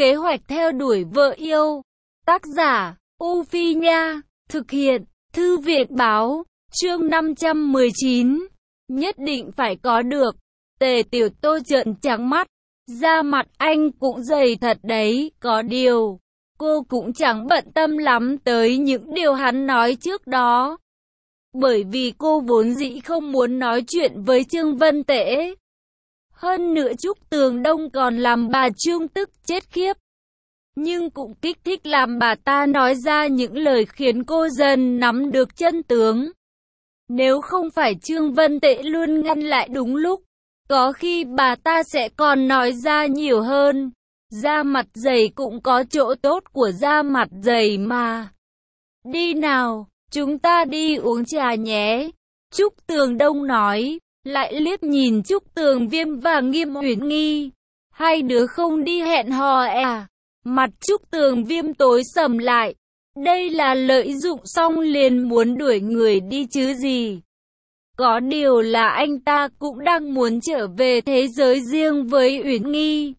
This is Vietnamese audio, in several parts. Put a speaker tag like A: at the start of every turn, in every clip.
A: Kế hoạch theo đuổi vợ yêu. Tác giả, U Phi Nha. Thực hiện, Thư viện Báo. Chương 519. Nhất định phải có được. Tề Tiểu Tô trợn trắng mắt. Da mặt anh cũng dày thật đấy. Có điều, cô cũng chẳng bận tâm lắm tới những điều hắn nói trước đó. Bởi vì cô vốn dĩ không muốn nói chuyện với Trương Vân Tễ. Hơn nữa Trúc Tường Đông còn làm bà Trương tức chết khiếp. Nhưng cũng kích thích làm bà ta nói ra những lời khiến cô dần nắm được chân tướng. Nếu không phải Trương Vân Tễ luôn ngăn lại đúng lúc, có khi bà ta sẽ còn nói ra nhiều hơn. Da mặt dày cũng có chỗ tốt của da mặt dày mà. Đi nào, chúng ta đi uống trà nhé. Trúc Tường Đông nói, lại liếc nhìn Trúc Tường Viêm và Nghiêm Uyển Nghi. Hai đứa không đi hẹn hò à? Mặt Trúc Tường Viêm tối sầm lại. Đây là lợi dụng xong liền muốn đuổi người đi chứ gì. Có điều là anh ta cũng đang muốn trở về thế giới riêng với Uyển Nghi.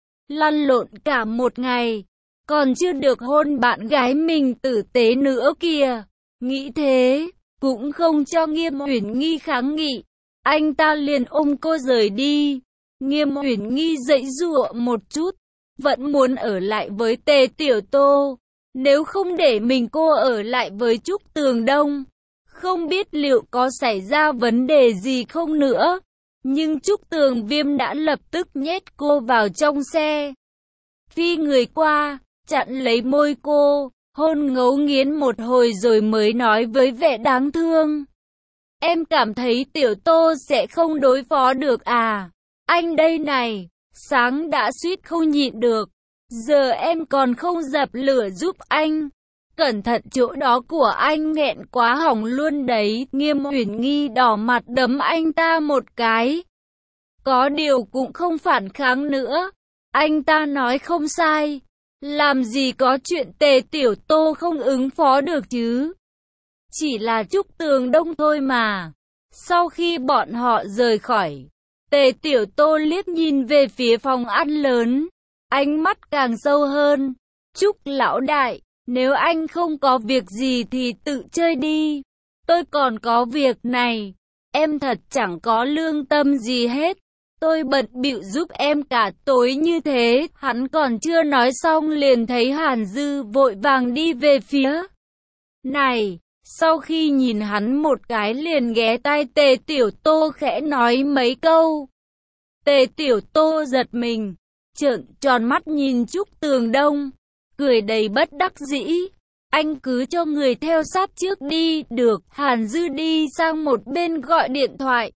A: Lăn lộn cả một ngày, còn chưa được hôn bạn gái mình tử tế nữa kìa. Nghĩ thế, cũng không cho Nghiêm Uyển Nghi kháng nghị. Anh ta liền ôm cô rời đi. Nghiêm Uyển Nghi giãy giụa một chút, vẫn muốn ở lại với Tề Tiểu Tô. Nếu không để mình cô ở lại với Trúc Tường Đông, không biết liệu có xảy ra vấn đề gì không nữa. Nhưng Trúc Tường Viêm đã lập tức nhét cô vào trong xe. Phi người qua, chặn lấy môi cô, hôn ngấu nghiến một hồi rồi mới nói với vẻ đáng thương. Em cảm thấy Tiểu Tô sẽ không đối phó được à? Anh đây này, sáng đã suýt không nhịn được. Giờ em còn không dập lửa giúp anh. Cẩn thận chỗ đó của anh nghẹn quá hỏng luôn đấy. Nghiêm Uyển Nghi đỏ mặt đấm anh ta một cái. Có điều cũng không phản kháng nữa. Anh ta nói không sai. Làm gì có chuyện Tề Tiểu Tô không ứng phó được chứ. Chỉ là Trúc Tường Đông thôi mà. Sau khi bọn họ rời khỏi, Tề Tiểu Tô liếc nhìn về phía phòng ăn lớn. Ánh mắt càng sâu hơn. Trúc lão đại, nếu anh không có việc gì thì tự chơi đi. Tôi còn có việc này. Em thật chẳng có lương tâm gì hết. Tôi bận bịu giúp em cả tối như thế. Hắn còn chưa nói xong liền thấy Hàn Dư vội vàng đi về phía này. Sau khi nhìn hắn một cái liền ghé tai Tề Tiểu Tô khẽ nói mấy câu. Tề Tiểu Tô giật mình, trợn tròn mắt nhìn Trúc Tường Đông, cười đầy bất đắc dĩ. Anh cứ cho người theo sát trước đi, được. Hàn Dư đi sang một bên gọi điện thoại.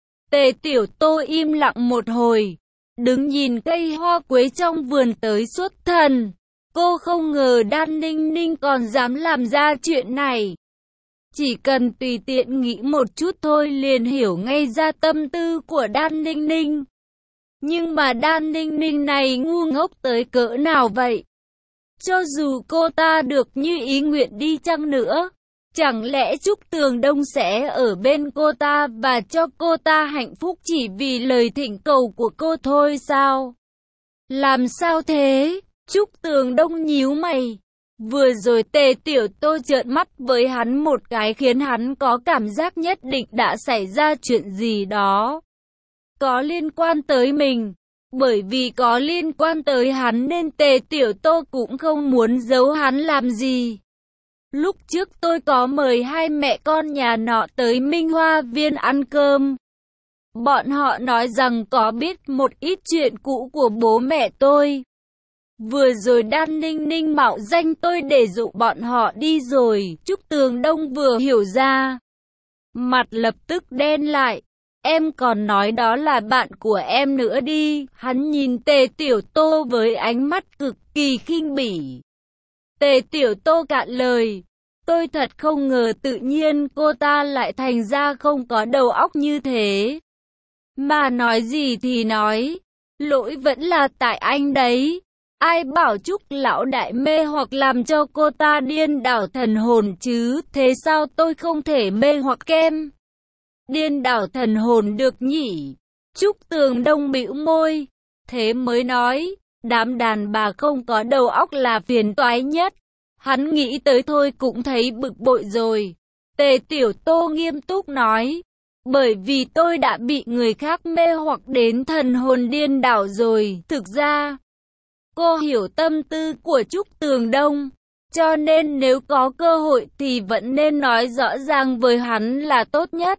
A: Tề Tiểu Tô im lặng một hồi, đứng nhìn cây hoa quế trong vườn tới xuất thần. Cô không ngờ Đan Ninh Ninh còn dám làm ra chuyện này. Chỉ cần tùy tiện nghĩ một chút thôi liền hiểu ngay ra tâm tư của Đan Ninh Ninh. Nhưng mà Đan Ninh Ninh này ngu ngốc tới cỡ nào vậy? Cho dù cô ta được như ý nguyện đi chăng nữa, chẳng lẽ Trúc Tường Đông sẽ ở bên cô ta và cho cô ta hạnh phúc chỉ vì lời thỉnh cầu của cô thôi sao? Làm sao thế? Trúc Tường Đông nhíu mày. Vừa rồi Tề Tiểu Tô trợn mắt với hắn một cái khiến hắn có cảm giác nhất định đã xảy ra chuyện gì đó. Có liên quan tới mình. Bởi vì có liên quan tới hắn nên Tề Tiểu Tô cũng không muốn giấu hắn làm gì. Lúc trước tôi có mời hai mẹ con nhà nọ tới Minh Hoa Viên ăn cơm. Bọn họ nói rằng có biết một ít chuyện cũ của bố mẹ tôi. Vừa rồi Đan Ninh Ninh mạo danh tôi để dụ bọn họ đi rồi. Trúc Tường Đông vừa hiểu ra, mặt lập tức đen lại. Em còn nói đó là bạn của em nữa đi. Hắn nhìn Tề Tiểu Tô với ánh mắt cực kỳ khinh bỉ. Tề Tiểu Tô cạn lời. Tôi thật không ngờ tự nhiên cô ta lại thành ra không có đầu óc như thế. Mà nói gì thì nói, lỗi vẫn là tại anh đấy. Ai bảo Trúc lão đại mê hoặc làm cho cô ta điên đảo thần hồn chứ, thế sao tôi không thể mê hoặc kem? Điên đảo thần hồn được nhỉ? Trúc Tường Đông bĩu môi, thế mới nói, Đám đàn bà không có đầu óc là phiền toái nhất. Hắn nghĩ tới thôi cũng thấy bực bội rồi. Tề Tiểu Tô nghiêm túc nói. Bởi vì tôi đã bị người khác mê hoặc đến thần hồn điên đảo rồi. Thực ra, cô hiểu tâm tư của Trúc Tường Đông. Cho nên nếu có cơ hội thì vẫn nên nói rõ ràng với hắn là tốt nhất.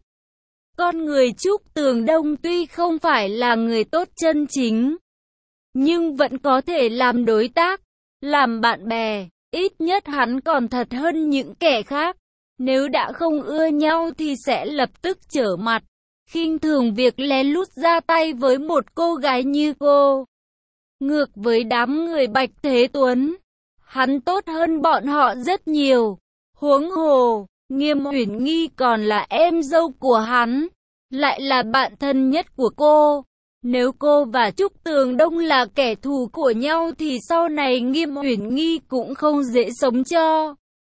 A: Con người Trúc Tường Đông tuy không phải là người tốt chân chính, nhưng vẫn có thể làm đối tác, làm bạn bè. Ít nhất hắn còn thật hơn những kẻ khác. Nếu đã không ưa nhau thì sẽ lập tức trở mặt, khinh thường việc lén lút ra tay với một cô gái như cô. Ngược với đám người Bạch Thế Tuấn, hắn tốt hơn bọn họ rất nhiều. Huống hồ, Nghiêm Uyển Nghi còn là em dâu của hắn, lại là bạn thân nhất của cô. Nếu cô và Trúc Tường Đông là kẻ thù của nhau thì sau này Nghiêm Uyển Nghi cũng không dễ sống cho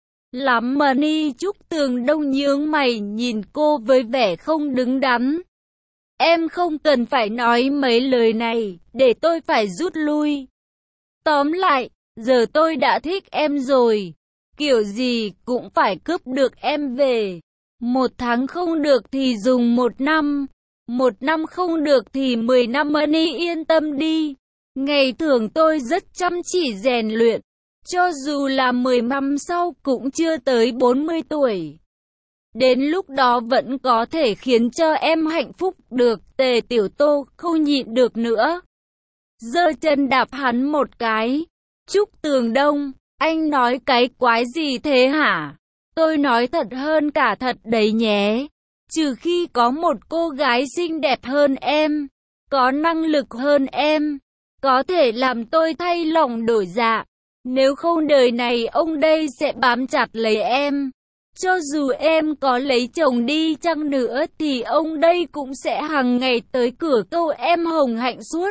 A: lắm mà ni. Trúc Tường Đông nhướng mày nhìn cô với vẻ không đứng đắn. Em không cần phải nói mấy lời này, để tôi phải rút lui. Tóm lại, giờ tôi đã thích em rồi. Kiểu gì cũng phải cướp được em về. 1 tháng không được thì dùng 1 năm. 1 năm không được thì 10 năm. Money yên tâm đi. Ngày thường tôi rất chăm chỉ rèn luyện. Cho dù là 10 năm sau cũng chưa tới 40 tuổi. Đến lúc đó vẫn có thể khiến cho em hạnh phúc được. Tề Tiểu Tô không nhịn được nữa, giơ chân đạp hắn một cái. Trúc Tường Đông, anh nói cái quái gì thế hả? Tôi nói thật hơn cả thật đấy nhé. Trừ khi có một cô gái xinh đẹp hơn em, có năng lực hơn em, có thể làm tôi thay lòng đổi dạ. Nếu không đời này ông đây sẽ bám chặt lấy em. Cho dù em có lấy chồng đi chăng nữa thì ông đây cũng sẽ hàng ngày tới cửa câu em hồng hạnh suốt.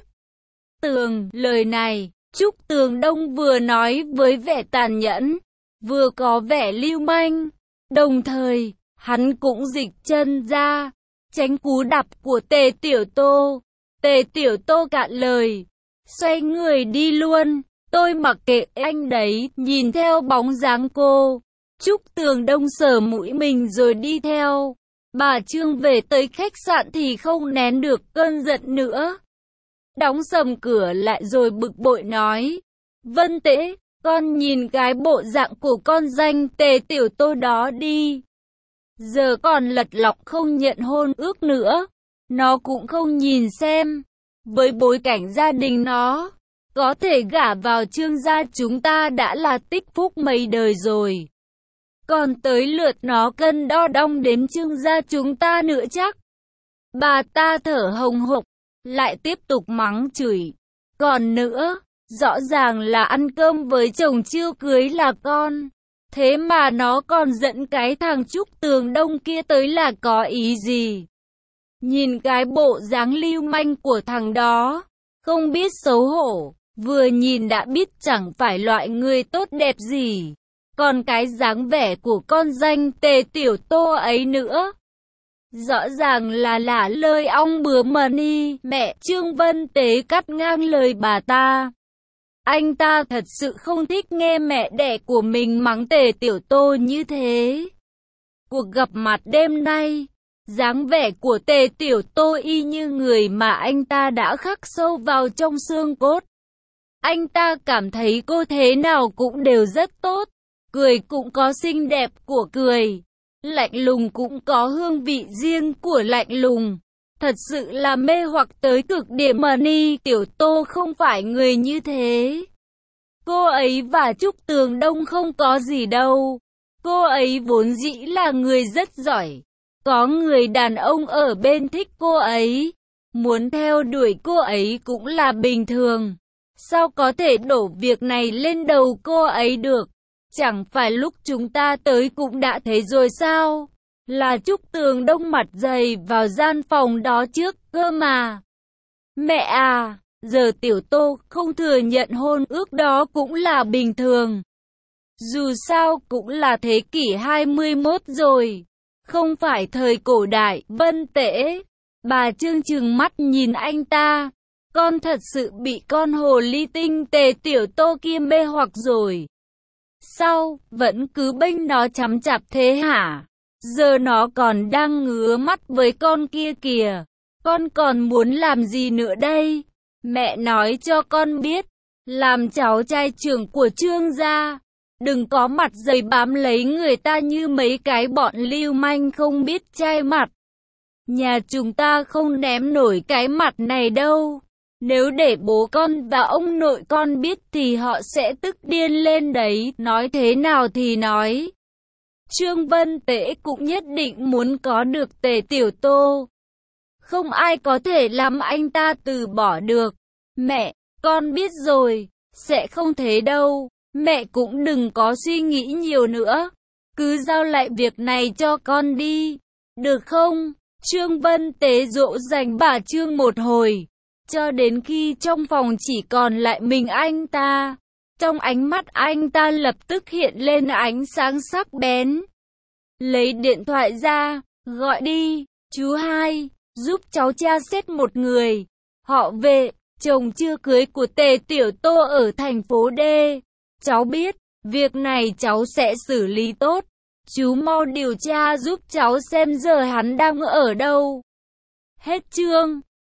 A: Lời này, Trúc Tường Đông vừa nói với vẻ tàn nhẫn, vừa có vẻ lưu manh. Đồng thời, hắn cũng dịch chân ra, tránh cú đạp của Tề Tiểu Tô. Tề Tiểu Tô cạn lời, xoay người đi luôn. Tôi mặc kệ anh đấy. Nhìn theo bóng dáng cô, Trúc Tường Đông sờ mũi mình rồi đi theo. Bà Trương về tới khách sạn thì không nén được cơn giận nữa, đóng sầm cửa lại rồi bực bội nói. Vân Tễ, con nhìn cái bộ dạng của con danh Tề Tiểu Tô đó đi. Giờ còn lật lọng không nhận hôn ước nữa. Nó cũng không nhìn xem, với bối cảnh gia đình nó, có thể gả vào Trương gia chúng ta đã là tích phúc mấy đời rồi. Còn tới lượt nó cân đo đong đến Trương gia chúng ta nữa chắc. Bà ta thở hồng hộc, lại tiếp tục mắng chửi. Còn nữa, rõ ràng là ăn cơm với chồng chưa cưới là con. Thế mà nó còn dẫn cái thằng Trúc Tường Đông kia tới là có ý gì? Nhìn cái bộ dáng lưu manh của thằng đó, không biết xấu hổ, vừa nhìn đã biết chẳng phải loại người tốt đẹp gì. Còn cái dáng vẻ của con danh Tề Tiểu Tô ấy nữa, rõ ràng là lả lời ong bướm mà ni. Mẹ Trương Vân Tế cắt ngang lời bà ta. Anh ta thật sự không thích nghe mẹ đẻ của mình mắng Tề Tiểu Tô như thế. Cuộc gặp mặt đêm nay, dáng vẻ của Tề Tiểu Tô y như người mà anh ta đã khắc sâu vào trong xương cốt. Anh ta cảm thấy cô thế nào cũng đều rất tốt. Cười cũng có xinh đẹp của cười, lạnh lùng cũng có hương vị riêng của lạnh lùng. Thật sự là mê hoặc tới cực điểm mà ni. Tiểu Tô không phải người như thế. Cô ấy và Trúc Tường Đông không có gì đâu. Cô ấy vốn dĩ là người rất giỏi. Có người đàn ông ở bên thích cô ấy, muốn theo đuổi cô ấy cũng là bình thường. Sao có thể đổ việc này lên đầu cô ấy được? Chẳng phải lúc chúng ta tới cũng đã thấy rồi sao? Là Trúc Tường Đông mặt dày vào gian phòng đó trước cơ mà. Mẹ à, giờ Tiểu Tô không thừa nhận hôn ước đó cũng là bình thường. Dù sao cũng là thế kỷ 21 rồi, không phải thời cổ đại. Vân Tễ, bà Trương trừng mắt nhìn anh ta. Con thật sự bị con hồ ly tinh Tề Tiểu Tô kia mê hoặc rồi. Sao, vẫn cứ bênh nó chằm chặp thế hả? Giờ nó còn đang ngứa mắt với con kia kìa. Con còn muốn làm gì nữa đây? Mẹ nói cho con biết, làm cháu trai trưởng của Trương gia, đừng có mặt dày bám lấy người ta như mấy cái bọn lưu manh không biết chai mặt. Nhà chúng ta không ném nổi cái mặt này đâu. Nếu để bố con và ông nội con biết thì họ sẽ tức điên lên đấy. Nói thế nào thì nói, Trương Vân Tế cũng nhất định muốn có được Tề Tiểu Tô. Không ai có thể làm anh ta từ bỏ được. Mẹ, con biết rồi, sẽ không thế đâu. Mẹ cũng đừng có suy nghĩ nhiều nữa. Cứ giao lại việc này cho con đi, được không? Trương Vân Tế dỗ dành bà Trương một hồi, cho đến khi trong phòng chỉ còn lại mình anh ta. Trong ánh mắt anh ta lập tức hiện lên ánh sáng sắc bén. Lấy điện thoại ra, gọi đi, chú hai, giúp cháu tra xét một người. Họ Vệ, chồng chưa cưới của Tề Tiểu Tô ở thành phố D. Cháu biết, việc này cháu sẽ xử lý tốt. Chú mau điều tra giúp cháu xem giờ hắn đang ở đâu. Hết chương.